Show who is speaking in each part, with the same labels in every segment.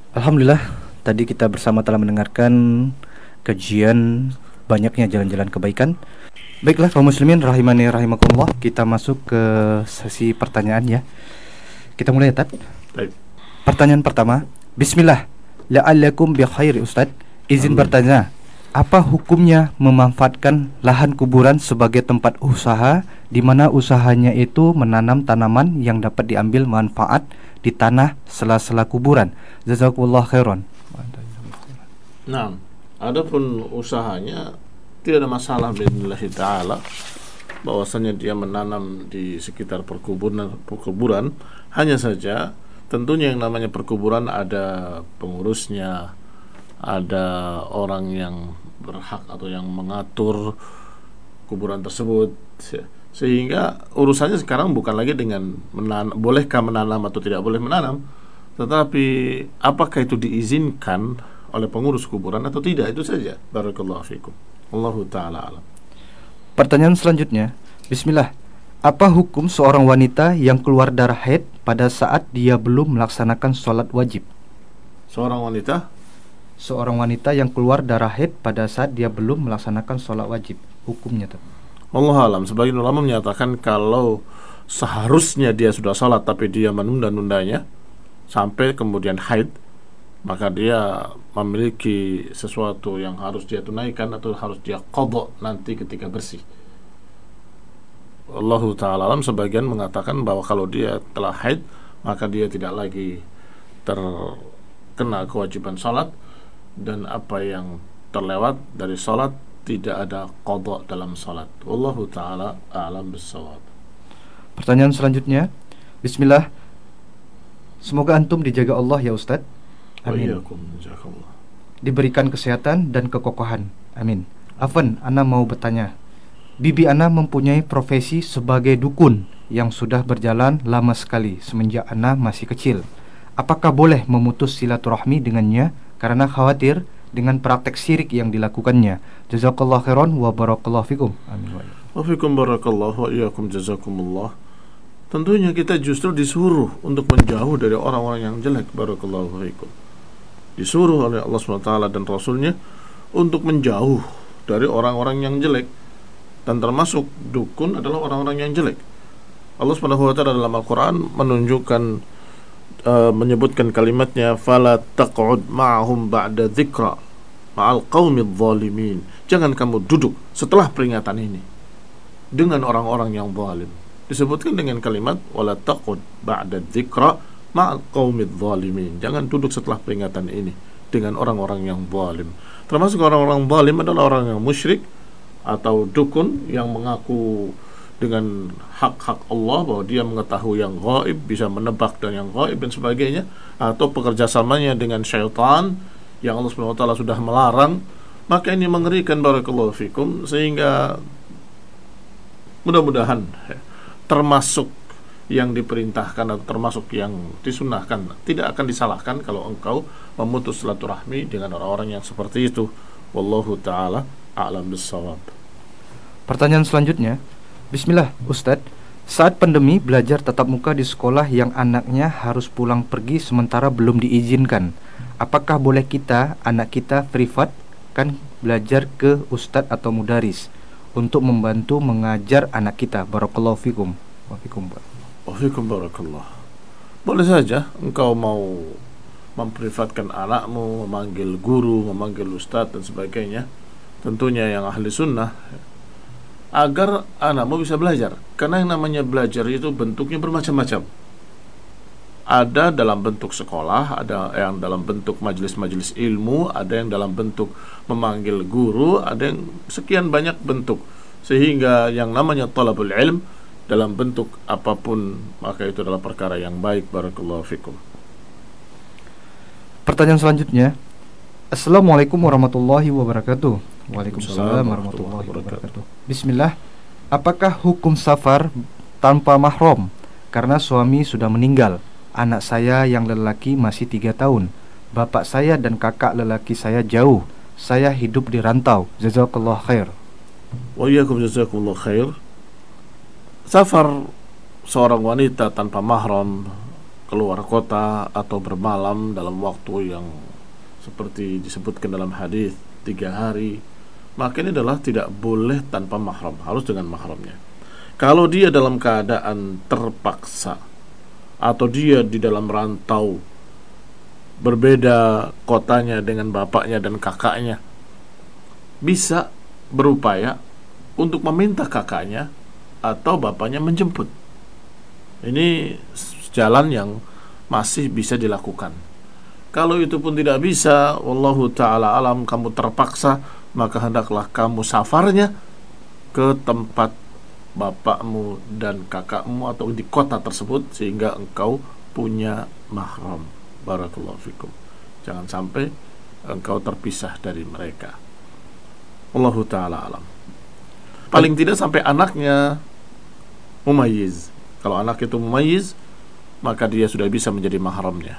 Speaker 1: Alhamdulillah, tadi kita bersama telah mendengarkan kajian banyaknya jalan-jalan kebaikan. Baiklah kaum muslimin rahimani rahimakumullah, kita masuk ke sesi pertanyaan ya. Kita mulai ya, Tat.
Speaker 2: Baik.
Speaker 1: Pertanyaan pertama. Bismillah. La'allakum bi khairi Ustaz. Izin
Speaker 2: Amin.
Speaker 1: bertanya, apa hukumnya memanfaatkan lahan kuburan sebagai tempat usaha di mana usahanya itu menanam tanaman yang dapat diambil manfaat di tanah sela-sela kuburan? Jazakumullah khairan.
Speaker 2: Nah, adapun usahanya tidak ada masalah billahi taala bahwasanya dia menanam di sekitar perkuburan, hanya saja tentunya yang namanya perkuburan ada pengurusnya, ada orang yang berhak atau yang mengatur kuburan tersebut, sehingga urusannya sekarang bukan lagi dengan bolehkah menanam atau tidak boleh menanam, tetapi apakah itu diizinkan oleh pengurus kuburan atau tidak, itu saja. Barakallahu fikum. Allahu ta'ala alam.
Speaker 1: Pertanyaan selanjutnya. Bismillah. Apa hukum seorang wanita yang keluar darah haid pada saat dia belum melaksanakan sholat wajib?
Speaker 2: Seorang wanita
Speaker 1: Seorang wanita yang keluar darah haid pada saat dia belum melaksanakan sholat wajib, hukumnya tuh.
Speaker 2: Allah alam, sebagian ulama menyatakan kalau seharusnya dia sudah salat tapi dia menunda-nundanya sampai kemudian haid, maka dia memiliki sesuatu yang harus dia tunaikan atau harus dia qadha nanti ketika bersih. Allah ta'ala alam, sebagian mengatakan bahwa kalau dia telah haid maka dia tidak lagi terkena kewajiban salat, dan apa yang terlewat dari salat tidak ada qadha dalam salat. Wallahu ta'ala a'lam bissawab.
Speaker 1: Pertanyaan selanjutnya. Bismillah. Semoga antum dijaga Allah ya Ustadz.
Speaker 2: Wa
Speaker 1: Amin.
Speaker 2: iyyakum, jazakallah.
Speaker 1: Diberikan kesehatan dan kekokohan. Amin. Afan, Ana mau bertanya. Bibi Ana mempunyai profesi sebagai dukun yang sudah berjalan lama sekali semenjak Ana masih kecil. Apakah boleh memutus silaturahmi dengannya karena khawatir dengan praktek syirik yang dilakukannya? Jazakallah khairan wa barakallahu fikum. Amin.
Speaker 2: Wa fikum barakallahu wa iyyakum jazakumullah. Tentunya kita justru disuruh untuk menjauh dari orang-orang yang jelek. Barakallahu fikum. Disuruh oleh Allah SWT dan Rasulnya untuk menjauh dari orang-orang yang jelek, dan termasuk dukun adalah orang-orang yang jelek. Allah SWT dalam Al-Quran menunjukkan, menyebutkan kalimatnya, fala taq'ud ma'ahum ba'da dzikra ma'al qaumidz zalimin. Jangan kamu duduk setelah peringatan ini dengan orang-orang yang zalim. Disebutkan dengan kalimat wala taq'ud ba'da dzikra ma'al qaumidz zalimin. Jangan duduk setelah peringatan ini dengan orang-orang yang zalim. Termasuk orang-orang zalim adalah orang yang musyrik atau dukun yang mengaku dengan hak-hak Allah bahwa dia mengetahui yang gaib, bisa menebak dan yang gaib dan sebagainya, atau pekerjasamanya dengan syaitan yang Allah SWT sudah melarang. Maka ini mengerikan, barakallahu fikum, sehingga mudah-mudahan termasuk yang diperintahkan atau termasuk yang disunahkan, tidak akan disalahkan kalau engkau memutus silaturahmi dengan orang-orang yang seperti itu. Wallahu ta'ala a'lam bissawab.
Speaker 1: Pertanyaan selanjutnya. Bismillah, Ustadz. Saat pandemi belajar tatap muka di sekolah yang anaknya harus pulang pergi sementara belum diizinkan, apakah boleh anak kita privat kan belajar ke Ustadz atau mudaris untuk membantu mengajar anak kita? Barakallahu fikum. Wa fikum.
Speaker 2: Wafikum barakallah. Boleh saja engkau mau memprivatkan anakmu, memanggil guru, memanggil ustadz dan sebagainya, tentunya yang ahli sunnah, agar anakmu bisa belajar. Karena yang namanya belajar itu bentuknya bermacam-macam. Ada dalam bentuk sekolah, ada yang dalam bentuk majelis-majelis ilmu, ada yang dalam bentuk memanggil guru, ada yang sekian banyak bentuk. Sehingga yang namanya talabul ilm dalam bentuk apapun, maka itu adalah perkara yang baik. Barakallahu fikum.
Speaker 1: Pertanyaan selanjutnya. Assalamualaikum warahmatullahi wabarakatuh. Waalaikumsalam warahmatullahi wabarakatuh. Bismillah. Apakah hukum safar tanpa mahram karena suami sudah meninggal? Anak saya yang lelaki masih 3 tahun. Bapak saya dan kakak lelaki saya jauh. Saya hidup di rantau. Jazakallah khair.
Speaker 2: Wa iyyakum jazakumullah khair. Safar seorang wanita tanpa mahram keluar kota atau bermalam dalam waktu yang seperti disebutkan dalam hadis 3 hari, maka ini adalah tidak boleh tanpa mahram, harus dengan mahramnya. Kalau dia dalam keadaan terpaksa atau dia di dalam rantau, berbeda kotanya dengan bapaknya dan kakaknya, bisa berupaya untuk meminta kakaknya atau bapaknya menjemput. Ini jalan yang masih bisa dilakukan. Kalau itu pun tidak bisa, wallahu ta'ala alam, kamu terpaksa, maka hendaklah kamu safarnya ke tempat bapakmu dan kakakmu atau di kota tersebut sehingga engkau punya mahram. Barakallahu fikum. Jangan sampai engkau terpisah dari mereka. Wallahu ta'ala alam. Paling tidak sampai anaknya mumayyiz. Kalau anak itu mumayyiz, maka dia sudah bisa menjadi mahramnya.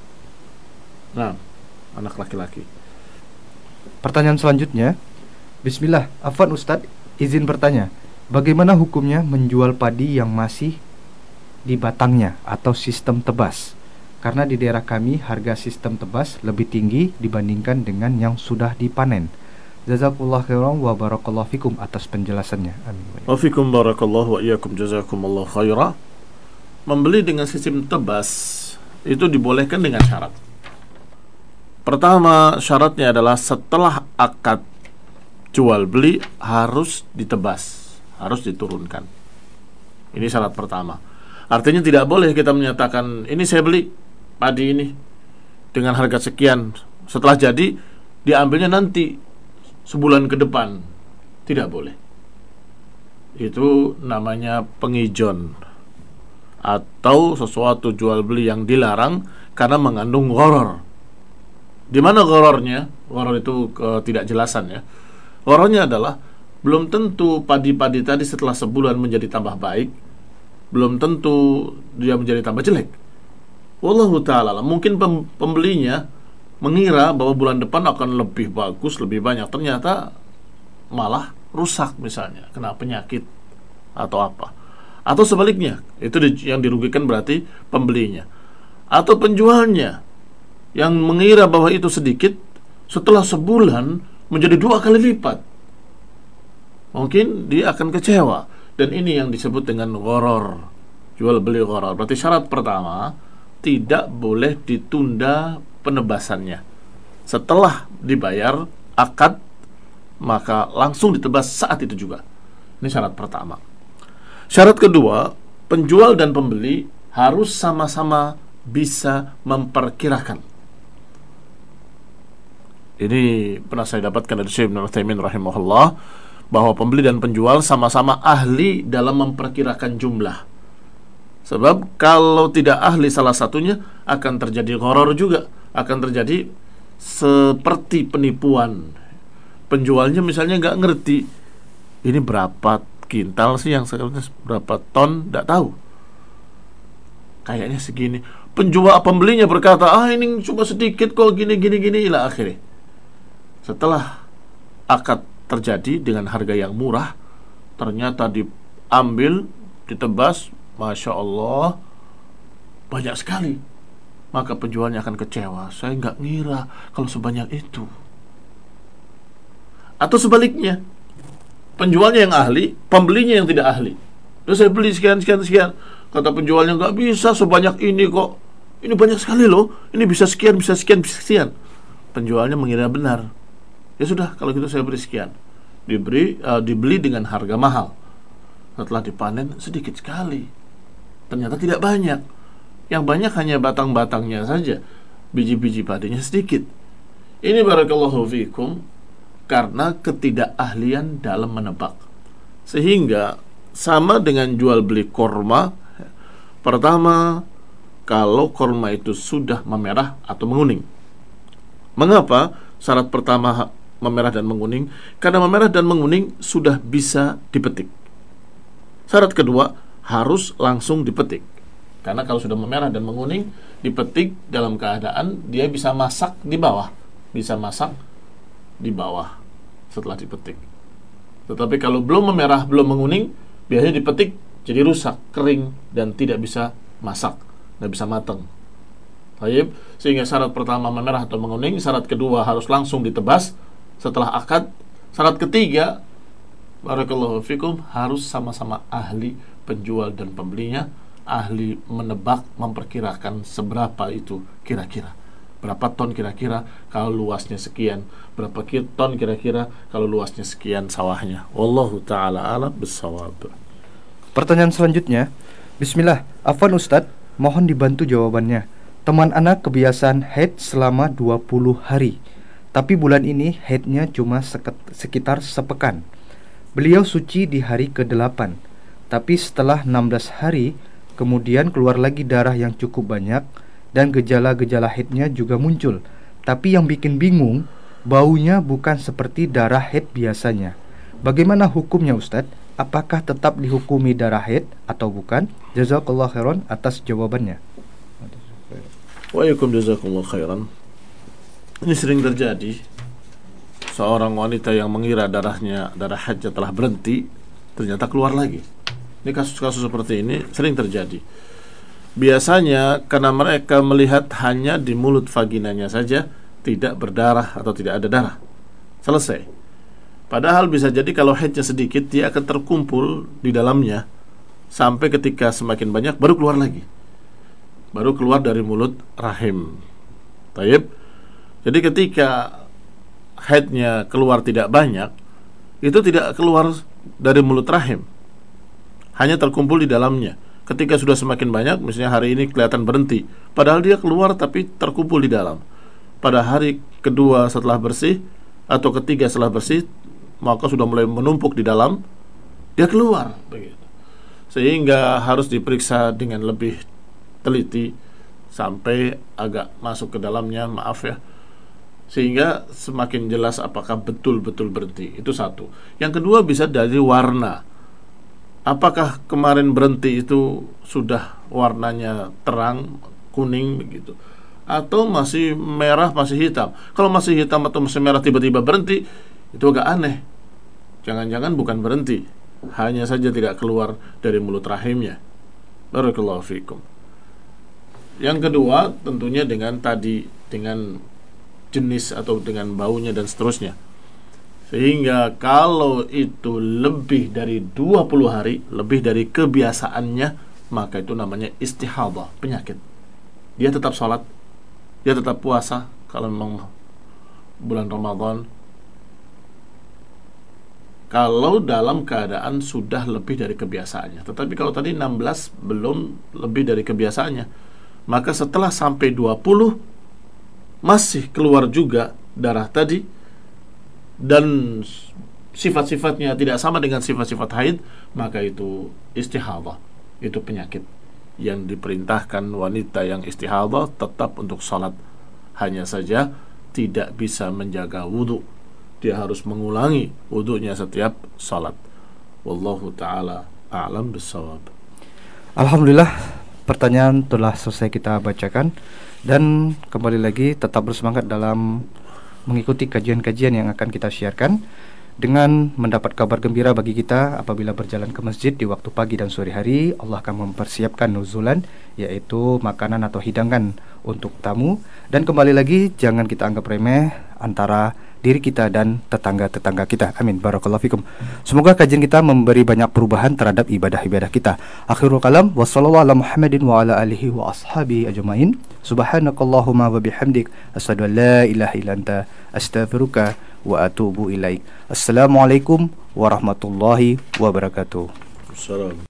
Speaker 2: Nah, anak laki-laki.
Speaker 1: Pertanyaan selanjutnya, Bismillah, Afwan Ustadz, izin bertanya, bagaimana hukumnya menjual padi yang masih di batangnya atau sistem tebas? Karena di daerah kami harga sistem tebas lebih tinggi dibandingkan dengan yang sudah dipanen. Jazakallahu khairan wa barakallahu fikum atas penjelasannya. Amin.
Speaker 2: Wa fikum barakallahu wa iyyakum jazakumullahu khaira. Membeli dengan sistem tebas itu dibolehkan dengan syarat. Pertama, syaratnya adalah setelah akad jual beli harus ditebas, harus diturunkan. Ini syarat pertama. Artinya tidak boleh kita menyatakan, ini saya beli padi ini dengan harga sekian, setelah jadi diambilnya nanti sebulan ke depan. Tidak boleh. Itu namanya pengijon, atau sesuatu jual beli yang dilarang karena mengandung gharar. Di mana ghararnya? Gharar itu tidak jelasan ya. Ghararnya adalah belum tentu padi-padi tadi setelah sebulan menjadi tambah baik, belum tentu dia menjadi tambah jelek. Wallahu ta'ala, mungkin pembelinya mengira bahwa bulan depan akan lebih bagus, lebih banyak, ternyata malah rusak misalnya, kena penyakit atau apa. Atau sebaliknya, itu yang dirugikan berarti pembelinya. Atau penjualnya yang mengira bahwa itu sedikit, setelah sebulan menjadi 2 kali lipat. Mungkin dia akan kecewa. Dan ini yang disebut dengan gharar, jual beli gharar. Berarti syarat pertama, tidak boleh ditunda penebasannya. Setelah dibayar akad, maka langsung ditebas saat itu juga. Ini syarat pertama. Syarat kedua, penjual dan pembeli harus sama-sama bisa memperkirakan. Ini pernah saya dapatkan dari Syekh Ibnu Utsaimin rahimahullah, bahwa pembeli dan penjual sama-sama ahli dalam memperkirakan jumlah. Sebab kalau tidak ahli salah satunya, akan terjadi gharar juga, akan terjadi seperti penipuan. Penjualnya misalnya nggak ngerti ini berapa kintal sih, yang sebenarnya berapa ton, nggak tahu, kayaknya segini. Pembelinya berkata, ini cuma sedikit kok, gini ila akhirnya. Setelah akad terjadi dengan harga yang murah, ternyata diambil, ditebas, Masya Allah, banyak sekali. Maka penjualnya akan kecewa, saya nggak ngira kalau sebanyak itu. Atau sebaliknya, penjualnya yang ahli, pembelinya yang tidak ahli. Terus saya beli sekian. Kata penjualnya, nggak bisa sebanyak ini kok. Ini banyak sekali loh. Ini bisa sekian. Penjualnya mengira benar. Ya sudah, kalau gitu saya beri sekian. Dibeli dengan harga mahal. Setelah dipanen sedikit sekali. Ternyata tidak banyak. Yang banyak hanya batang-batangnya saja. Biji-biji padinya sedikit. Ini barakallahu fikum, karena ketidakahlian dalam menebak. Sehingga sama dengan jual beli korma. Pertama, kalau korma itu sudah memerah atau menguning. Mengapa syarat pertama memerah dan menguning? Karena memerah dan menguning sudah bisa dipetik. Syarat kedua, harus langsung dipetik. Karena kalau sudah memerah dan menguning, dipetik dalam keadaan dia bisa masak di bawah. Setelah dipetik. Tetapi kalau belum memerah, belum menguning, biasanya dipetik jadi rusak, kering, dan tidak bisa masak. nggak bisa matang. Baik, sehingga syarat pertama memerah atau menguning, syarat kedua harus langsung ditebas setelah akad, syarat ketiga, barakallahu fikum, harus sama-sama ahli penjual dan pembelinya, ahli menebak, memperkirakan seberapa itu kira-kira, berapa ton kira-kira kalau luasnya sekian, berapa ton kira-kira kalau luasnya sekian sawahnya. Wallahu ta'ala alam bissawab.
Speaker 1: Pertanyaan selanjutnya, Bismillah, Afwan Ustadz, mohon dibantu jawabannya. Teman anak kebiasaan haid selama 20 hari, tapi bulan ini haidnya cuma sekitar sepekan. Beliau suci di hari ke-8, tapi setelah 16 hari kemudian keluar lagi darah yang cukup banyak dan gejala-gejala haidnya juga muncul. Tapi yang bikin bingung, baunya bukan seperti darah haid biasanya. Bagaimana hukumnya Ustadz? Apakah tetap dihukumi darah haid atau bukan? Jazakallah khairan atas jawabannya.
Speaker 2: Waalaikum jazakumullah khairan. Ini sering terjadi. Seorang wanita yang mengira darah haidnya telah berhenti, ternyata keluar lagi. Ini kasus-kasus seperti ini sering terjadi. Biasanya karena mereka melihat hanya di mulut vaginanya saja, tidak berdarah atau tidak ada darah. Selesai. Padahal bisa jadi kalau haidnya sedikit, dia akan terkumpul di dalamnya sampai ketika semakin banyak baru keluar lagi. Baru keluar dari mulut rahim. Taib. Jadi ketika haidnya keluar tidak banyak, itu tidak keluar dari mulut rahim, hanya terkumpul di dalamnya. Ketika sudah semakin banyak, misalnya hari ini kelihatan berhenti, padahal dia keluar tapi terkumpul di dalam. Pada hari kedua setelah bersih atau ketiga setelah bersih, maka sudah mulai menumpuk di dalam, dia keluar begitu. Sehingga harus diperiksa dengan lebih teliti sampai agak masuk ke dalamnya, maaf ya, sehingga semakin jelas apakah betul-betul berhenti. Itu satu. Yang kedua bisa dari warna. Apakah kemarin berhenti itu sudah warnanya terang, kuning begitu, atau masih merah, masih hitam? Kalau masih hitam atau masih merah tiba-tiba berhenti, itu agak aneh. Jangan-jangan bukan berhenti, hanya saja tidak keluar dari mulut rahimnya. Barakallahu fikum. Yang kedua tentunya dengan jenis atau dengan baunya dan seterusnya. Sehingga kalau itu lebih dari 20 hari, lebih dari kebiasaannya, maka itu namanya istihadah, penyakit. Dia tetap sholat, dia tetap puasa kalau memang bulan Ramadan, kalau dalam keadaan sudah lebih dari kebiasaannya. Tetapi kalau tadi 16 belum lebih dari kebiasaannya, maka setelah sampai 20 masih keluar juga darah tadi dan sifat-sifatnya tidak sama dengan sifat-sifat haid, maka itu istihadah, itu penyakit yang diperintahkan wanita yang istihadah tetap untuk salat, hanya saja tidak bisa menjaga wudu. Dia harus mengulangi wudunya setiap salat. Wallahu ta'ala a'lam bissawab.
Speaker 1: Alhamdulillah, pertanyaan telah selesai kita bacakan. Dan kembali lagi tetap bersemangat dalam mengikuti kajian-kajian yang akan kita siarkan, dengan mendapat kabar gembira bagi kita apabila berjalan ke masjid di waktu pagi dan sore hari. Allah akan mempersiapkan nuzulan, yaitu makanan atau hidangan untuk tamu. Dan kembali lagi, jangan kita anggap remeh antara diri kita dan tetangga-tetangga kita. Amin. Barakallahu fikum. Semoga kajian kita memberi banyak perubahan terhadap ibadah-ibadah kita. Akhirul kalam, wassallallahu ala Muhammadin wa ala alihi wa ashabihi ajmain. Subhanakallahumma wa bihamdik, asyhadu an la ilaha illa anta, astaghfiruka wa atubu ilaik. Assalamualaikum warahmatullahi wabarakatuh.
Speaker 2: Assalam.